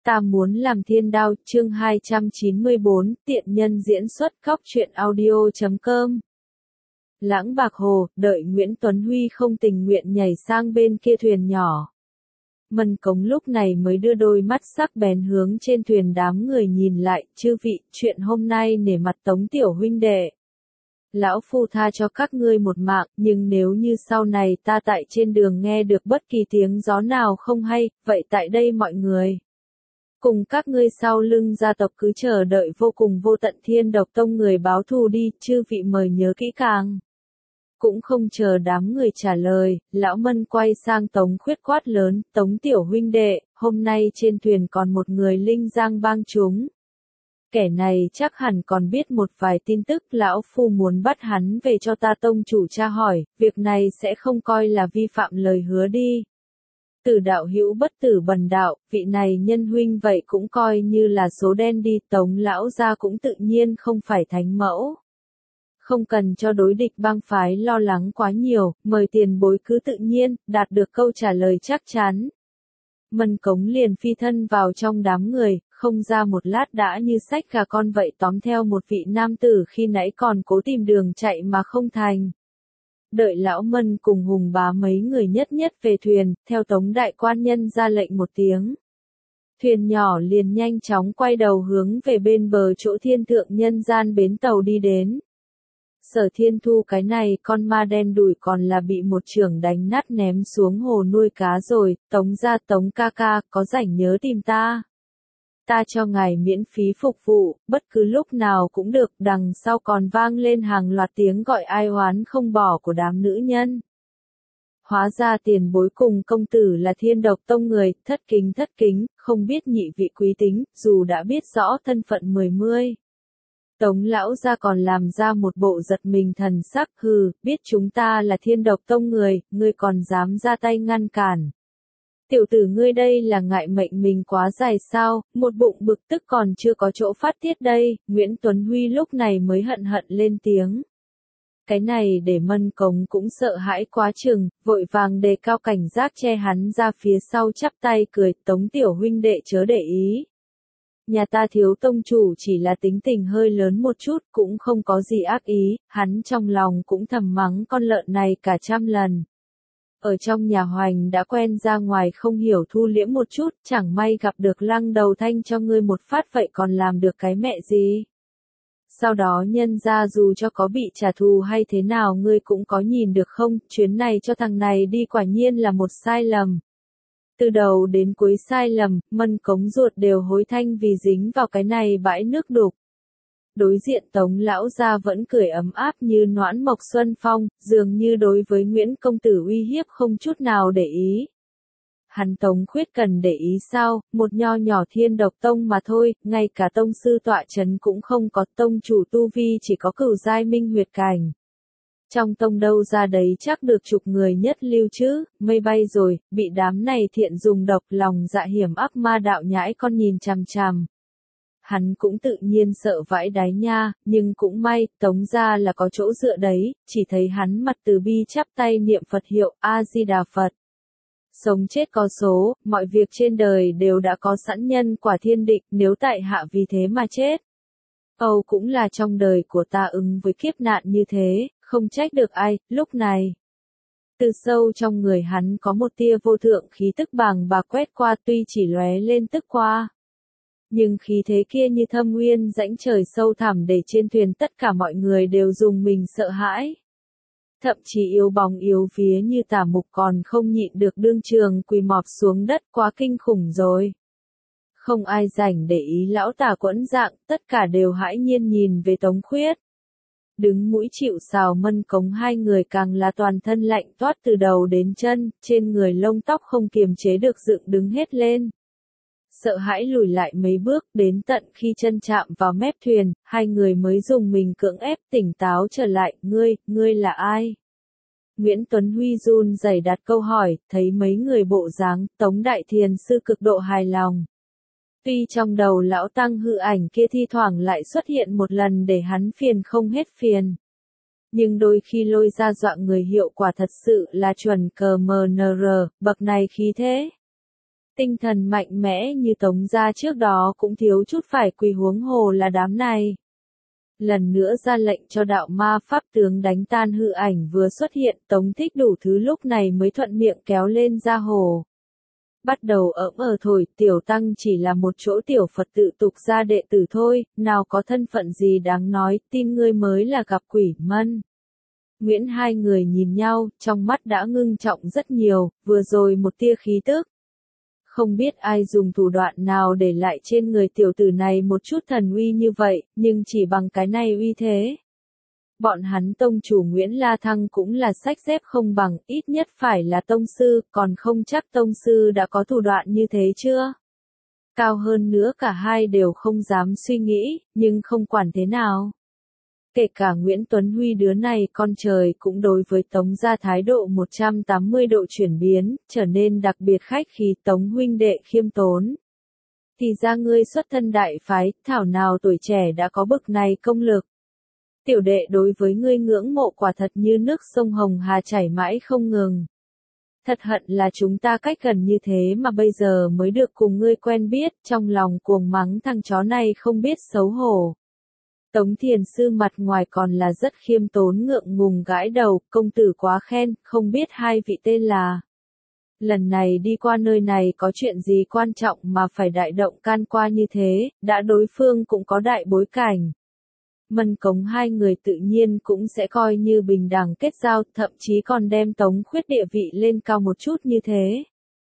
Ta muốn làm thiên đao, chương 294, tiện nhân diễn xuất góc truyện audio.com. Lãng Bạc Hồ, đợi Nguyễn Tuấn Huy không tình nguyện nhảy sang bên kia thuyền nhỏ. Mân Cống lúc này mới đưa đôi mắt sắc bén hướng trên thuyền đám người nhìn lại, chư vị, chuyện hôm nay nể mặt Tống tiểu huynh đệ. Lão phu tha cho các ngươi một mạng, nhưng nếu như sau này ta tại trên đường nghe được bất kỳ tiếng gió nào không hay, vậy tại đây mọi người cùng các ngươi sau lưng gia tộc cứ chờ đợi vô cùng vô tận Thiên Độc Tông người báo thù đi, chư vị mời nhớ kỹ càng. Cũng không chờ đám người trả lời, lão Mân quay sang Tống Khuyết quát lớn, Tống tiểu huynh đệ, hôm nay trên thuyền còn một người Linh Giang bang chúng. Kẻ này chắc hẳn còn biết một vài tin tức, lão phu muốn bắt hắn về cho ta tông chủ tra hỏi, việc này sẽ không coi là vi phạm lời hứa đi. Tử đạo hữu bất tử bần đạo, vị này nhân huynh vậy cũng coi như là số đen đi, Tống lão gia cũng tự nhiên không phải thánh mẫu. Không cần cho đối địch bang phái lo lắng quá nhiều, mời tiền bối cứ tự nhiên, đạt được câu trả lời chắc chắn. Mân Cống liền phi thân vào trong đám người, không ra một lát đã như xách gà con vậy tóm theo một vị nam tử khi nãy còn cố tìm đường chạy mà không thành. Đợi lão Mân cùng Hùng Bá mấy người nhất về thuyền, theo Tống đại quan nhân ra lệnh một tiếng. Thuyền nhỏ liền nhanh chóng quay đầu hướng về bên bờ chỗ thiên thượng nhân gian bến tàu đi đến. Sở Thiên Thu cái này con ma đen đủi còn là bị một chưởng đánh nát ném xuống hồ nuôi cá rồi, Tống ra Tống ca ca, có rảnh nhớ tìm ta. Ta cho ngài miễn phí phục vụ, bất cứ lúc nào cũng được, đằng sau còn vang lên hàng loạt tiếng gọi ai oán không bỏ của đám nữ nhân. Hóa ra tiền bối cùng công tử là Thiên Độc Tông người, thất kính, không biết nhị vị quý tính, dù đã biết rõ thân phận mươi. Tống lão gia còn làm ra một bộ giật mình thần sắc, hừ, biết chúng ta là Thiên Độc Tông người, ngươi còn dám ra tay ngăn cản. Tiểu tử ngươi đây là ngại mệnh mình quá dài sao, một bụng bực tức còn chưa có chỗ phát tiết đây, Nguyễn Tuấn Huy lúc này mới hận lên tiếng. Cái này để Mân Cống cũng sợ hãi quá chừng, vội vàng đề cao cảnh giác che hắn ra phía sau chắp tay cười, Tống tiểu huynh đệ chớ để ý. Nhà ta thiếu tông chủ chỉ là tính tình hơi lớn một chút, cũng không có gì ác ý, hắn trong lòng cũng thầm mắng con lợn này cả trăm lần. Ở trong nhà Hoành đã quen, ra ngoài không hiểu thu liễm một chút, chẳng may gặp được Lăng Đầu Thanh cho ngươi một phát vậy còn làm được cái mẹ gì. Sau đó nhân ra dù cho có bị trả thù hay thế nào ngươi cũng có nhìn được không, chuyến này cho thằng này đi quả nhiên là một sai lầm. Từ đầu đến cuối sai lầm, Mân Cống ruột đều hối thanh vì dính vào cái này bãi nước đục. Đối diện Tống lão gia vẫn cười ấm áp như noãn mộc xuân phong, dường như đối với Nguyễn công tử uy hiếp không chút nào để ý. Hắn Tống Khuyết cần để ý sao, một nho nhỏ Thiên Độc Tông mà thôi, ngay cả tông sư tọa chấn cũng không có, tông chủ tu vi chỉ có cửu giai minh huyệt cảnh. Trong tông đâu ra đấy chắc được chục người nhất lưu chứ, mây bay rồi, bị đám này thiện dùng độc lòng dạ hiểm ác ma đạo nhãi con nhìn chằm chằm. Hắn cũng tự nhiên sợ vãi đái nha, nhưng cũng may, Tống ra là có chỗ dựa đấy, chỉ thấy hắn mặt từ bi chắp tay niệm Phật hiệu A-di-đà Phật. Sống chết có số, mọi việc trên đời đều đã có sẵn nhân quả thiên định, nếu tại hạ vì thế mà chết. Âu cũng là trong đời của ta ứng với kiếp nạn như thế, không trách được ai, lúc này. Từ sâu trong người hắn có một tia vô thượng khí tức bàng bạc quét qua, tuy chỉ lóe lên tức qua. Nhưng khí thế kia như thâm nguyên rãnh trời sâu thẳm để trên thuyền tất cả mọi người đều dùng mình sợ hãi. Thậm chí yếu bóng yếu vía như Tả Mục còn không nhịn được đương trường quỳ mọp xuống đất, quá kinh khủng rồi. Không ai rảnh để ý lão Tả Quẫn dạng, tất cả đều hãi nhiên nhìn về Tống Khuyết. Đứng mũi chịu sào Mân Cống hai người càng là toàn thân lạnh toát từ đầu đến chân, trên người lông tóc không kiềm chế được dựng đứng hết lên. Sợ hãi lùi lại mấy bước, đến tận khi chân chạm vào mép thuyền, hai người mới dùng mình cưỡng ép tỉnh táo trở lại, ngươi là ai? Nguyễn Tuấn Huy run rẩy đặt câu hỏi, thấy mấy người bộ dáng, Tống Đại Thiền sư cực độ hài lòng. Tuy trong đầu lão tăng hư ảnh kia thi thoảng lại xuất hiện một lần để hắn phiền không hết phiền. Nhưng đôi khi lôi ra dọa người hiệu quả thật sự là chuẩn cờ MNR, bậc này khí thế. Tinh thần mạnh mẽ như Tống gia trước đó cũng thiếu chút phải quỳ, huống hồ là đám này. Lần nữa ra lệnh cho đạo ma pháp tướng đánh tan hư ảnh vừa xuất hiện, Tống Thích đủ thứ lúc này mới thuận miệng kéo lên ra hồ. Bắt đầu thổi, tiểu tăng chỉ là một chỗ tiểu Phật tự tục gia đệ tử thôi, nào có thân phận gì đáng nói, tin ngươi mới là gặp quỷ mân. Nguyễn hai người nhìn nhau, trong mắt đã ngưng trọng rất nhiều, vừa rồi một tia khí tức. Không biết ai dùng thủ đoạn nào để lại trên người tiểu tử này một chút thần uy như vậy, nhưng chỉ bằng cái này uy thế. Bọn hắn tông chủ Nguyễn La Thăng cũng là sách dép không bằng, ít nhất phải là tông sư, còn không chắc tông sư đã có thủ đoạn như thế chưa? Cao hơn nữa cả hai đều không dám suy nghĩ, nhưng không quản thế nào. Kể cả Nguyễn Tuấn Huy đứa này con trời cũng đối với Tống gia thái độ 180 độ chuyển biến, trở nên đặc biệt khách khí. Tống huynh đệ khiêm tốn. Thì ra ngươi xuất thân đại phái, thảo nào tuổi trẻ đã có bực này công lực. Tiểu đệ đối với ngươi ngưỡng mộ quả thật như nước sông Hồng Hà chảy mãi không ngừng. Thật hận là chúng ta cách gần như thế mà bây giờ mới được cùng ngươi quen biết, trong lòng cuồng mắng thằng chó này không biết xấu hổ. Tống thiền sư mặt ngoài còn là rất khiêm tốn ngượng ngùng gãi đầu, công tử quá khen, không biết hai vị tên là. Lần này đi qua nơi này có chuyện gì quan trọng mà phải đại động can qua như thế, đã đối phương cũng có đại bối cảnh. Mân Cống hai người tự nhiên cũng sẽ coi như bình đẳng kết giao, thậm chí còn đem Tống Khuyết địa vị lên cao một chút như thế.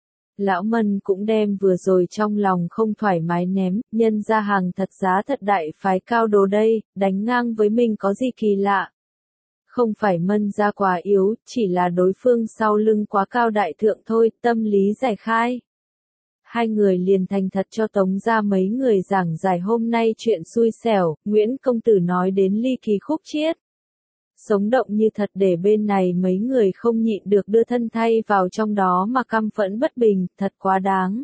Lão Mân cũng đem vừa rồi trong lòng không thoải mái ném, nhân ra hàng thật giá thật đại phái cao đồ đây, đánh ngang với mình có gì kỳ lạ. Không phải Mân ra quá yếu, chỉ là đối phương sau lưng quá cao đại thượng thôi, tâm lý giải khai. Hai người liền thành thật cho Tống ra mấy người giảng giải hôm nay chuyện xui xẻo, Nguyễn công tử nói đến ly kỳ khúc chiết. Sống động như thật để bên này mấy người không nhịn được đưa thân thay vào trong đó mà căm phẫn bất bình, thật quá đáng.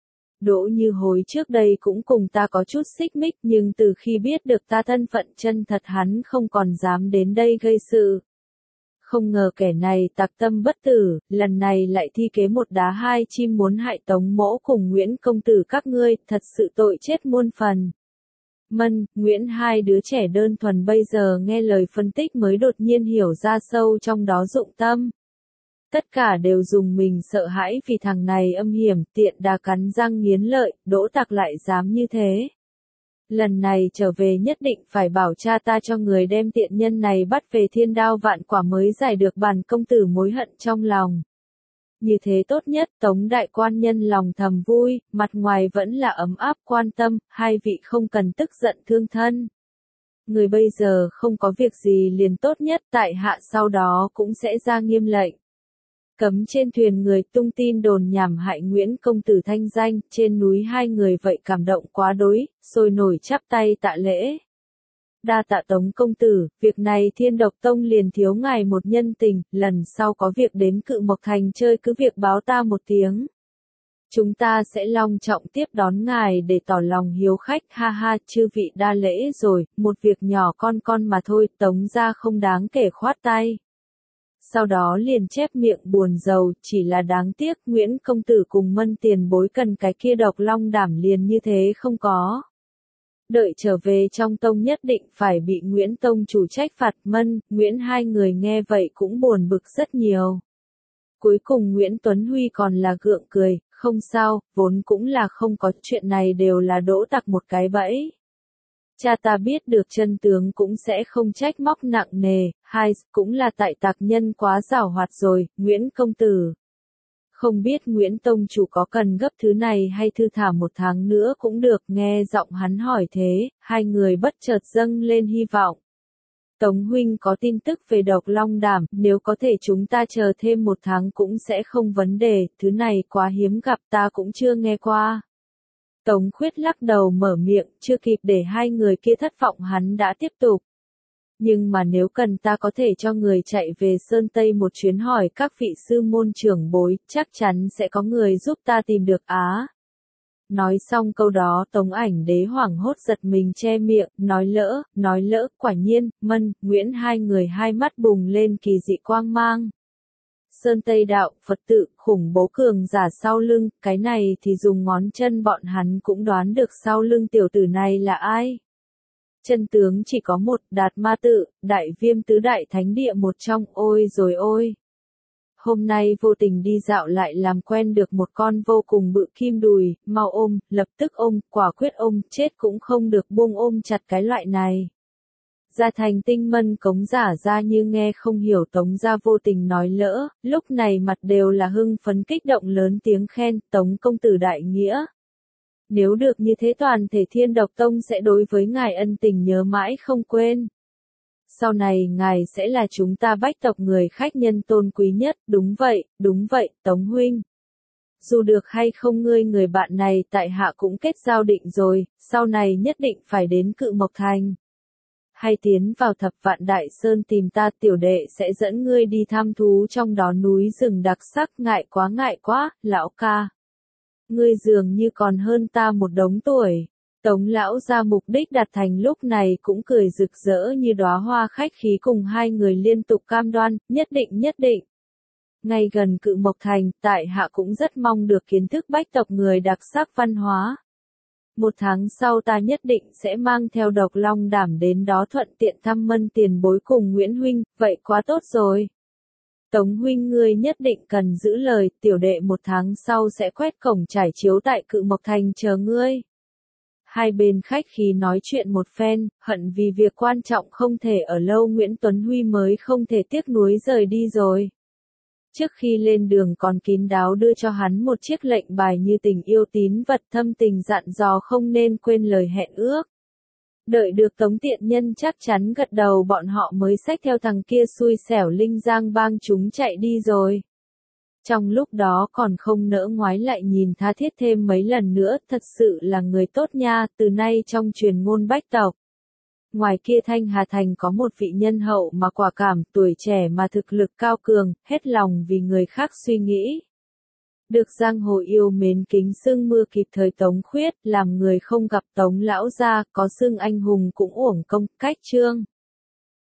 Đỗ Như Hối trước đây cũng cùng ta có chút xích mích nhưng từ khi biết được ta thân phận chân thật hắn không còn dám đến đây gây sự. Không ngờ kẻ này tặc tâm bất tử, lần này lại thi kế một đá hai chim muốn hại Tống mỗ cùng Nguyễn công tử các ngươi, thật sự tội chết muôn phần. Mân, Nguyễn hai đứa trẻ đơn thuần bây giờ nghe lời phân tích mới đột nhiên hiểu ra sâu trong đó dụng tâm. Tất cả đều dùng mình sợ hãi vì thằng này âm hiểm, tiện đà cắn răng nghiến lợi, Đỗ Tặc lại dám như thế. Lần này trở về nhất định phải bảo cha ta cho người đem tiện nhân này bắt về thiên đao vạn quả mới giải được bản công tử mối hận trong lòng. Như thế tốt nhất, Tống đại quan nhân lòng thầm vui, mặt ngoài vẫn là ấm áp quan tâm, hai vị không cần tức giận thương thân. Người bây giờ không có việc gì liền tốt nhất, tại hạ sau đó cũng sẽ ra nghiêm lệnh. Cấm trên thuyền người tung tin đồn nhảm hại Nguyễn công tử thanh danh, trên núi hai người vậy cảm động quá đối, sôi nổi chắp tay tạ lễ. Đa tạ Tống công tử, việc này Thiên Độc Tông liền thiếu ngài một nhân tình, lần sau có việc đến Cự Mộc Thành chơi cứ việc báo ta một tiếng. Chúng ta sẽ long trọng tiếp đón ngài để tỏ lòng hiếu khách, ha ha, chư vị đa lễ rồi, một việc nhỏ con mà thôi, Tống gia không đáng kể khoát tay. Sau đó liền chép miệng buồn rầu, chỉ là đáng tiếc Nguyễn công tử cùng Mân tiền bối cần cái kia độc long đảm liền như thế không có. Đợi trở về trong tông nhất định phải bị Nguyễn tông chủ trách phạt. Mân, Nguyễn hai người nghe vậy cũng buồn bực rất nhiều. Cuối cùng Nguyễn Tuấn Huy còn là gượng cười, không sao, vốn cũng là không có chuyện này đều là Đỗ Tặc một cái bẫy. Cha ta biết được chân tướng cũng sẽ không trách móc nặng nề, hai, cũng là tại tặc nhân quá giảo hoạt rồi, Nguyễn công tử. Không biết Nguyễn tông chủ có cần gấp thứ này hay thư thả một tháng nữa cũng được, nghe giọng hắn hỏi thế, hai người bất chợt dâng lên hy vọng. Tống huynh có tin tức về độc long đảm, nếu có thể chúng ta chờ thêm một tháng cũng sẽ không vấn đề, thứ này quá hiếm gặp ta cũng chưa nghe qua. Tống Khuyết lắc đầu mở miệng, chưa kịp để hai người kia thất vọng hắn đã tiếp tục. Nhưng mà nếu cần ta có thể cho người chạy về Sơn Tây một chuyến hỏi các vị sư môn trưởng bối, chắc chắn sẽ có người giúp ta tìm được á. Nói xong câu đó Tống Ảnh Đế hoảng hốt giật mình che miệng, nói lỡ, quả nhiên, Mân, Nguyễn hai người hai mắt bùng lên kỳ dị quang mang. Sơn Tây Đạo, Phật tự, khủng bố cường giả sau lưng, cái này thì dùng ngón chân bọn hắn cũng đoán được sau lưng tiểu tử này là ai. Chân tướng chỉ có một, Đạt Ma Tự, Đại Viêm tứ đại thánh địa một trong, ôi rồi ôi. Hôm nay vô tình đi dạo lại làm quen được một con vô cùng bự kim đùi, mau ôm, lập tức ôm, quả quyết ôm, chết cũng không được buông ôm chặt cái loại này. Gia Thành Tinh Mân cống giả ra như nghe không hiểu Tống gia vô tình nói lỡ, lúc này mặt đều là hưng phấn kích động lớn tiếng khen, Tống công tử đại nghĩa. Nếu được như thế toàn thể Thiên Độc Tông sẽ đối với ngài ân tình nhớ mãi không quên. Sau này ngài sẽ là chúng ta Bách tộc người khách nhân tôn quý nhất, đúng vậy, Tống huynh. Dù được hay không ngươi người bạn này tại hạ cũng kết giao định rồi, sau này nhất định phải đến Cự Mộc Thành. Hay tiến vào Thập Vạn Đại Sơn tìm ta tiểu đệ sẽ dẫn ngươi đi thăm thú trong đó núi rừng đặc sắc, ngại quá, lão ca. Ngươi dường như còn hơn ta một đống tuổi. Tống lão ra mục đích đạt thành lúc này cũng cười rực rỡ như đóa hoa khách khí cùng hai người liên tục cam đoan, nhất định. Ngay gần Cự Mộc Thành, tại hạ cũng rất mong được kiến thức Bách tộc người đặc sắc văn hóa. 1 tháng sau ta nhất định sẽ mang theo Độc Long Đảm đến đó thuận tiện thăm Mân tiền bối cùng Nguyễn huynh, vậy quá tốt rồi. Tống huynh ngươi nhất định cần giữ lời, tiểu đệ 1 tháng sau sẽ quét cổng trải chiếu tại Cự Mộc Thành chờ ngươi. Hai bên khách khí nói chuyện một phen, hận vì việc quan trọng không thể ở lâu Nguyễn Tuấn Huy mới không thể tiếc nuối rời đi rồi. Trước khi lên đường còn kín đáo đưa cho hắn một chiếc lệnh bài như tình yêu tín vật, thâm tình dặn dò không nên quên lời hẹn ước. Đợi được Tống tiện nhân chắc chắn gật đầu bọn họ mới xách theo thằng kia xui xẻo Linh Giang bang chúng chạy đi rồi. Trong lúc đó còn không nỡ ngoái lại nhìn tha thiết thêm mấy lần nữa, thật sự là người tốt nha, từ nay trong truyền ngôn Bách tộc. Ngoài kia Thanh Hà Thành có một vị nhân hậu mà quả cảm, tuổi trẻ mà thực lực cao cường, hết lòng vì người khác suy nghĩ. Được giang hồ yêu mến kính xưng mưa kịp thời Tống Khuyết, làm người không gặp Tống lão gia, có xưng anh hùng cũng uổng công, cách chương.